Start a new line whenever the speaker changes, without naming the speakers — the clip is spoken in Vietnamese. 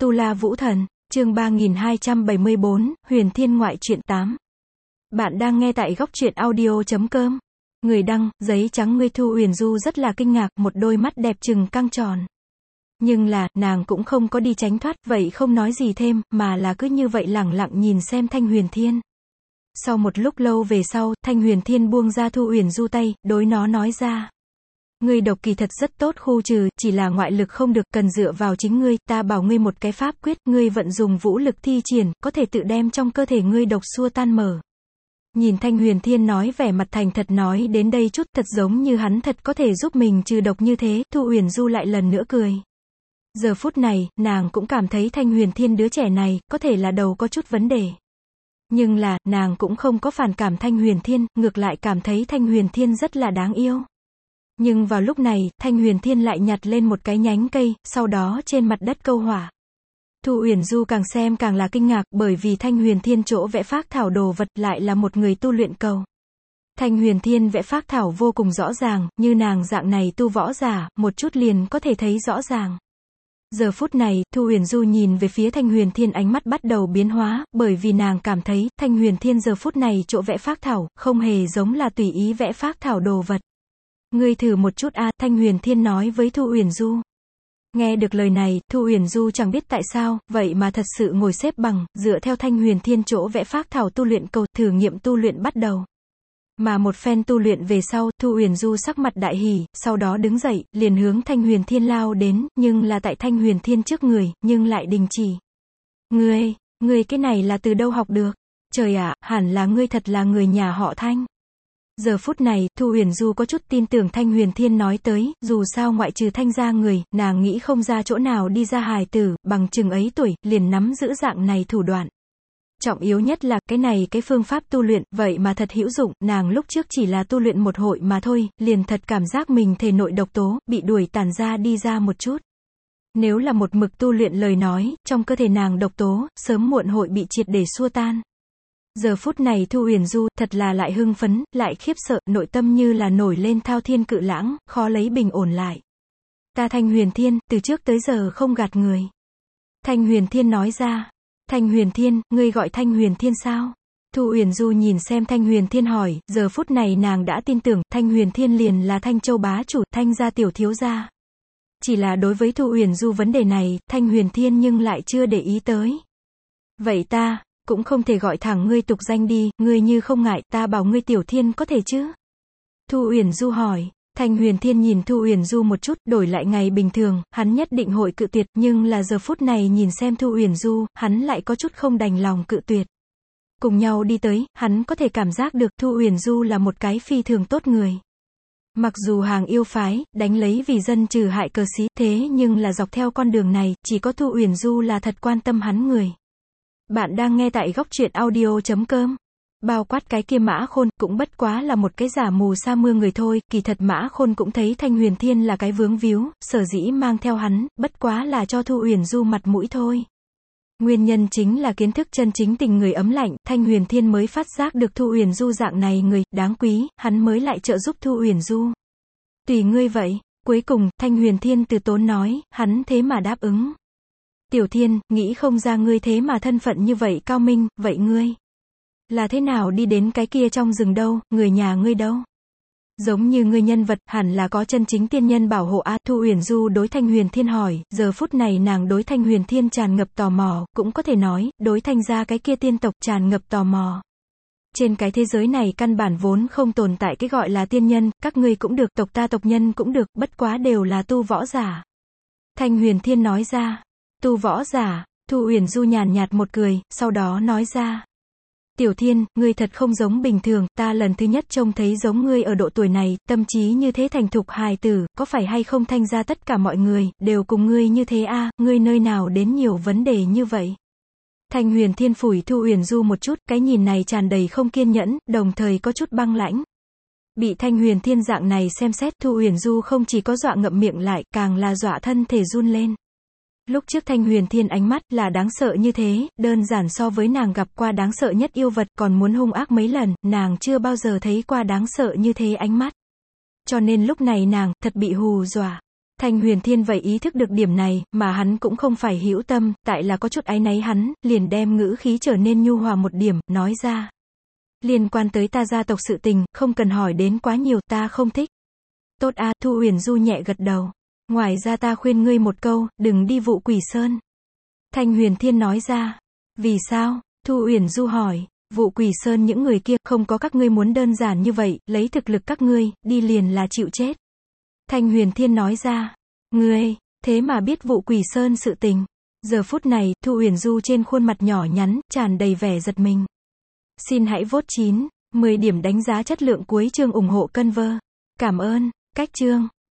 Tu La Vũ Thần, chương 3274, Huyền Thiên Ngoại truyện 8. Bạn đang nghe tại góc truyện audio.com. Người đăng, giấy trắng. Ngươi Thu Huyền Du rất là kinh ngạc, một đôi mắt đẹp trừng căng tròn. Nhưng là, nàng cũng không có đi tránh thoát, vậy không nói gì thêm, mà là cứ như vậy lẳng lặng nhìn xem Thanh Huyền Thiên. Sau một lúc lâu về sau, Thanh Huyền Thiên buông ra Thu Huyền Du tay, đối nó nói ra. Ngươi độc kỳ thật rất tốt khu trừ, chỉ là ngoại lực không được, cần dựa vào chính ngươi, ta bảo ngươi một cái pháp quyết, ngươi vận dùng vũ lực thi triển, có thể tự đem trong cơ thể ngươi độc xua tan mở. Nhìn Thanh Huyền Thiên nói vẻ mặt thành thật nói đến đây chút, thật giống như hắn thật có thể giúp mình trừ độc như thế, Thu Huyền Du lại lần nữa cười. Giờ phút này, nàng cũng cảm thấy Thanh Huyền Thiên đứa trẻ này, có thể là đầu có chút vấn đề. Nhưng là, nàng cũng không có phản cảm Thanh Huyền Thiên, ngược lại cảm thấy Thanh Huyền Thiên rất là đáng yêu. Nhưng vào lúc này, Thanh Huyền Thiên lại nhặt lên một cái nhánh cây, sau đó trên mặt đất câu hỏa. Thu Huyền Du càng xem càng là kinh ngạc, bởi vì Thanh Huyền Thiên chỗ vẽ phác thảo đồ vật lại là một người tu luyện cầu. Thanh Huyền Thiên vẽ phác thảo vô cùng rõ ràng, như nàng dạng này tu võ giả, một chút liền có thể thấy rõ ràng. Giờ phút này, Thu Huyền Du nhìn về phía Thanh Huyền Thiên, ánh mắt bắt đầu biến hóa, bởi vì nàng cảm thấy, Thanh Huyền Thiên giờ phút này chỗ vẽ phác thảo, không hề giống là tùy ý vẽ phác thảo đồ vật. Ngươi thử một chút a, Thanh Huyền Thiên nói với Thu Huyền Du. Nghe được lời này, Thu Huyền Du chẳng biết tại sao, vậy mà thật sự ngồi xếp bằng, dựa theo Thanh Huyền Thiên chỗ vẽ phác thảo tu luyện cầu, thử nghiệm tu luyện bắt đầu. Mà một phen tu luyện về sau, Thu Huyền Du sắc mặt đại hỉ, sau đó đứng dậy, liền hướng Thanh Huyền Thiên lao đến, nhưng là tại Thanh Huyền Thiên trước người, nhưng lại đình chỉ. Ngươi cái này là từ đâu học được? Trời ạ, hẳn là ngươi thật là người nhà họ Thanh. Giờ phút này, Thu Huyền Du có chút tin tưởng Thanh Huyền Thiên nói tới, dù sao ngoại trừ Thanh gia người, nàng nghĩ không ra chỗ nào đi ra hài tử, bằng chừng ấy tuổi, liền nắm giữ dạng này thủ đoạn. Trọng yếu nhất là, cái phương pháp tu luyện, vậy mà thật hữu dụng, nàng lúc trước chỉ là tu luyện một hội mà thôi, liền thật cảm giác mình thể nội độc tố, bị đuổi tản ra đi ra một chút. Nếu là một mực tu luyện lời nói, trong cơ thể nàng độc tố, sớm muộn hội bị triệt để xua tan. Giờ phút này Thu Huyền Du, thật là lại hưng phấn, lại khiếp sợ, nội tâm như là nổi lên thao thiên cự lãng, khó lấy bình ổn lại. Ta Thanh Huyền Thiên, từ trước tới giờ không gạt người. Thanh Huyền Thiên nói ra. Thanh Huyền Thiên, ngươi gọi Thanh Huyền Thiên sao? Thu Huyền Du nhìn xem Thanh Huyền Thiên hỏi, giờ phút này nàng đã tin tưởng, Thanh Huyền Thiên liền là Thanh Châu bá chủ, Thanh gia tiểu thiếu gia. Chỉ là đối với Thu Huyền Du vấn đề này, Thanh Huyền Thiên nhưng lại chưa để ý tới. Vậy ta cũng không thể gọi thẳng ngươi tục danh đi, ngươi như không ngại, ta bảo ngươi Tiểu Thiên có thể chứ? Thu Huyền Du hỏi. Thanh Huyền Thiên nhìn Thu Huyền Du một chút, đổi lại ngày bình thường, hắn nhất định hội cự tuyệt, nhưng là giờ phút này nhìn xem Thu Huyền Du, hắn lại có chút không đành lòng cự tuyệt. Cùng nhau đi tới, hắn có thể cảm giác được Thu Huyền Du là một cái phi thường tốt người. Mặc dù hàng yêu phái, đánh lấy vì dân trừ hại cờ xí, thế nhưng là dọc theo con đường này, chỉ có Thu Huyền Du là thật quan tâm hắn người. Bạn đang nghe tại góc truyện audio.com. Bao quát cái kia Mã Khôn, cũng bất quá là một cái giả mù sa mưa người thôi, kỳ thật Mã Khôn cũng thấy Thanh Huyền Thiên là cái vướng víu, sở dĩ mang theo hắn, bất quá là cho Thu Huyền Du mặt mũi thôi. Nguyên nhân chính là kiến thức chân chính tình người ấm lạnh, Thanh Huyền Thiên mới phát giác được Thu Huyền Du dạng này người, đáng quý, hắn mới lại trợ giúp Thu Huyền Du. Tùy ngươi vậy. Cuối cùng, Thanh Huyền Thiên từ tốn nói, hắn thế mà đáp ứng. Tiểu Thiên, nghĩ không ra ngươi thế mà thân phận như vậy cao minh, vậy ngươi là thế nào đi đến cái kia trong rừng đâu, người nhà ngươi đâu? Giống như ngươi nhân vật, hẳn là có chân chính tiên nhân bảo hộ a. Thu Huyền Du đối Thanh Huyền Thiên hỏi, giờ phút này nàng đối Thanh Huyền Thiên tràn ngập tò mò, cũng có thể nói, đối Thanh gia cái kia tiên tộc tràn ngập tò mò. Trên cái thế giới này căn bản vốn không tồn tại cái gọi là tiên nhân, các ngươi cũng được, tộc ta tộc nhân cũng được, bất quá đều là tu võ giả. Thanh Huyền Thiên nói ra. Tu võ giả. Thu Huyền Du nhàn nhạt một cười, sau đó nói ra. Tiểu Thiên, ngươi thật không giống bình thường, ta lần thứ nhất trông thấy giống ngươi ở độ tuổi này, tâm trí như thế thành thục hài tử, có phải hay không Thanh gia tất cả mọi người, đều cùng ngươi như thế a, ngươi nơi nào đến nhiều vấn đề như vậy? Thanh Huyền Thiên phủi Thu Huyền Du một chút, cái nhìn này tràn đầy không kiên nhẫn, đồng thời có chút băng lãnh. Bị Thanh Huyền Thiên dạng này xem xét, Thu Huyền Du không chỉ có dọa ngậm miệng lại, càng là dọa thân thể run lên. Lúc trước Thanh Huyền Thiên ánh mắt là đáng sợ như thế, đơn giản so với nàng gặp qua đáng sợ nhất yêu vật còn muốn hung ác mấy lần, nàng chưa bao giờ thấy qua đáng sợ như thế ánh mắt. Cho nên lúc này nàng, thật bị hù dọa. Thanh Huyền Thiên vậy ý thức được điểm này, mà hắn cũng không phải hữu tâm, tại là có chút áy náy hắn, liền đem ngữ khí trở nên nhu hòa một điểm, nói ra. Liên quan tới ta gia tộc sự tình, không cần hỏi đến quá nhiều, ta không thích. Tốt a, Thu Huyền Du nhẹ gật đầu. Ngoài ra ta khuyên ngươi một câu, đừng đi Vụ Quỷ Sơn. Thanh Huyền Thiên nói ra. Vì sao? Thu Huyền Du hỏi. Vụ Quỷ Sơn những người kia, không có các ngươi muốn đơn giản như vậy, lấy thực lực các ngươi, đi liền là chịu chết. Thanh Huyền Thiên nói ra. Ngươi, thế mà biết Vụ Quỷ Sơn sự tình. Giờ phút này, Thu Huyền Du trên khuôn mặt nhỏ nhắn, tràn đầy vẻ giật mình. Xin hãy vote 9, 10 điểm đánh giá chất lượng cuối chương ủng hộ Conver. Cảm ơn. Cách chương.